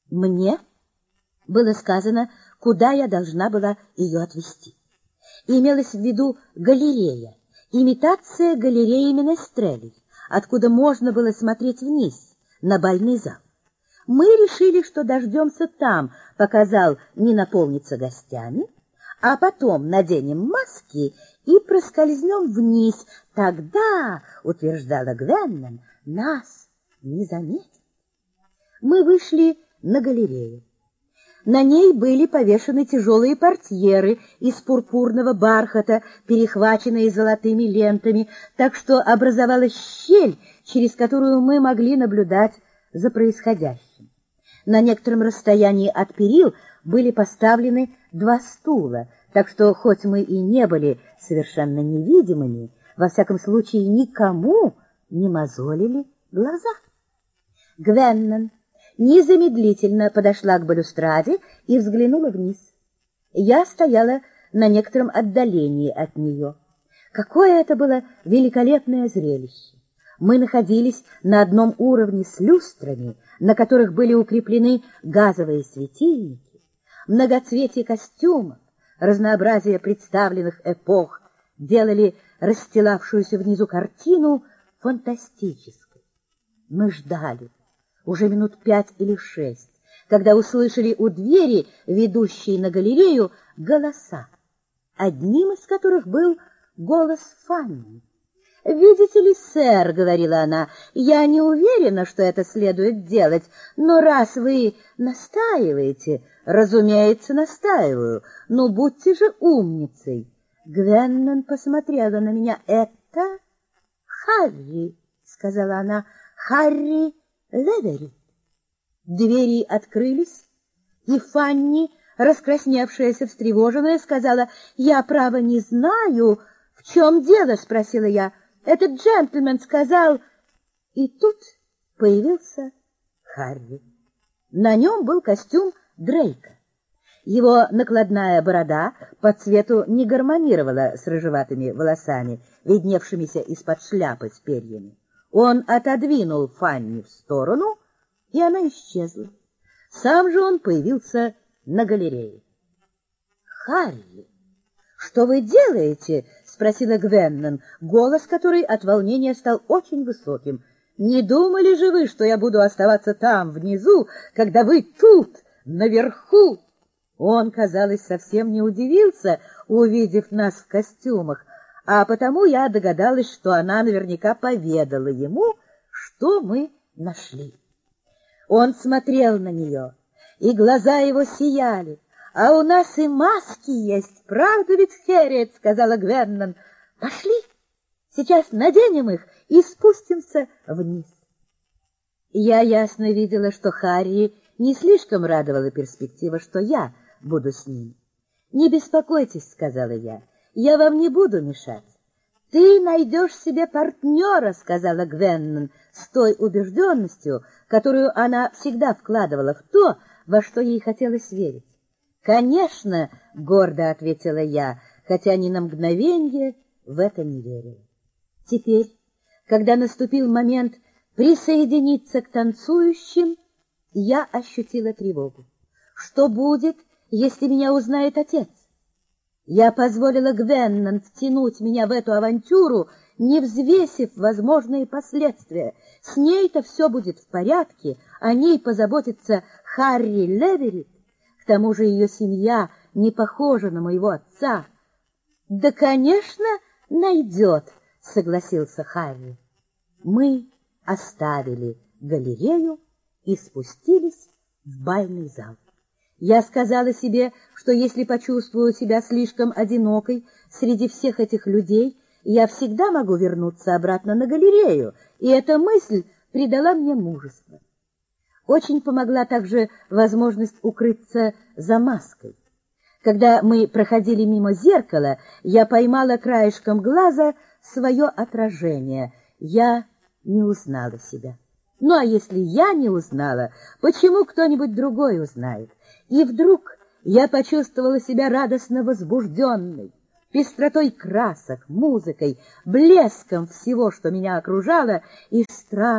Мне было сказано, куда я должна была ее отвезти. Имелась в виду галерея, имитация галереи Менестрелей, откуда можно было смотреть вниз, на бальный зал. Мы решили, что дождемся там, пока зал не наполнится гостями, а потом наденем маски и проскользнем вниз. Тогда, утверждала Гвеннон, нас не заметят. Мы вышли на галерею. На ней были повешены тяжелые портьеры из пурпурного бархата, перехваченные золотыми лентами, так что образовалась щель, через которую мы могли наблюдать за происходящим. На некотором расстоянии от перил были поставлены 2 стула, так что, хоть мы и не были совершенно невидимыми, во всяком случае никому не мозолили глаза. Гвеннон незамедлительно подошла к балюстраде и взглянула вниз. Я стояла на некотором отдалении от нее. Какое это было великолепное зрелище! Мы находились на одном уровне с люстрами, на которых были укреплены газовые светильники, многоцветие костюмов, разнообразие представленных эпох делали расстилавшуюся внизу картину фантастической. Мы ждали уже минут 5 или 6, когда услышали у двери, ведущей на галерею, голоса, одним из которых был голос Фанни. «Видите ли, сэр, — говорила она, — я не уверена, что это следует делать, но раз вы настаиваете, разумеется, настаиваю, но будьте же умницей». Гвеннон посмотрела на меня. «Это Харри, — сказала она, — Харри Леверит». Двери открылись, и Фанни, раскрасневшаяся, встревоженная, сказала: «Я, право, не знаю, в чем дело?» — спросила я. «Этот джентльмен сказал...» И тут появился Харри. На нем был костюм Дрейка. Его накладная борода по цвету не гармонировала с рыжеватыми волосами, видневшимися из-под шляпы с перьями. Он отодвинул Фанни в сторону, и она исчезла. Сам же он появился на галерее. «Харри, что вы делаете?» — спросила Гвеннон, голос которой от волнения стал очень высоким. «Не думали же вы, что я буду оставаться там, внизу, когда вы тут, наверху?» Он, казалось, совсем не удивился, увидев нас в костюмах, а потому я догадалась, что она наверняка поведала ему, что мы нашли. Он смотрел на нее, и глаза его сияли. «А у нас и маски есть, правда ведь, Хэрриет?» — сказала Гвеннон. «Пошли, сейчас наденем их и спустимся вниз». Я ясно видела, что Харри не слишком радовала перспектива, что я буду с ним. «Не беспокойтесь, — сказала я, — я вам не буду мешать». «Ты найдешь себе партнера, — сказала Гвеннон с той убежденностью, которую она всегда вкладывала в то, во что ей хотелось верить. «Конечно, — гордо ответила я, хотя ни на мгновенье в это не верила». Теперь, когда наступил момент присоединиться к танцующим, я ощутила тревогу. Что будет, если меня узнает отец? Я позволила Гвеннон втянуть меня в эту авантюру, не взвесив возможные последствия. С ней-то все будет в порядке, о ней позаботится Харри Леверит. К тому же ее семья не похожа на моего отца. «Да, конечно, найдет», — согласился Харри. Мы оставили галерею и спустились в бальный зал. Я сказала себе, что если почувствую себя слишком одинокой среди всех этих людей, я всегда могу вернуться обратно на галерею, и эта мысль придала мне мужество. Очень помогла также возможность укрыться за маской. Когда мы проходили мимо зеркала, я поймала краешком глаза свое отражение. Я не узнала себя. Ну, а если я не узнала, почему кто-нибудь другой узнает? И вдруг я почувствовала себя радостно возбужденной, пестротой красок, музыкой, блеском всего, что меня окружало, и страхом.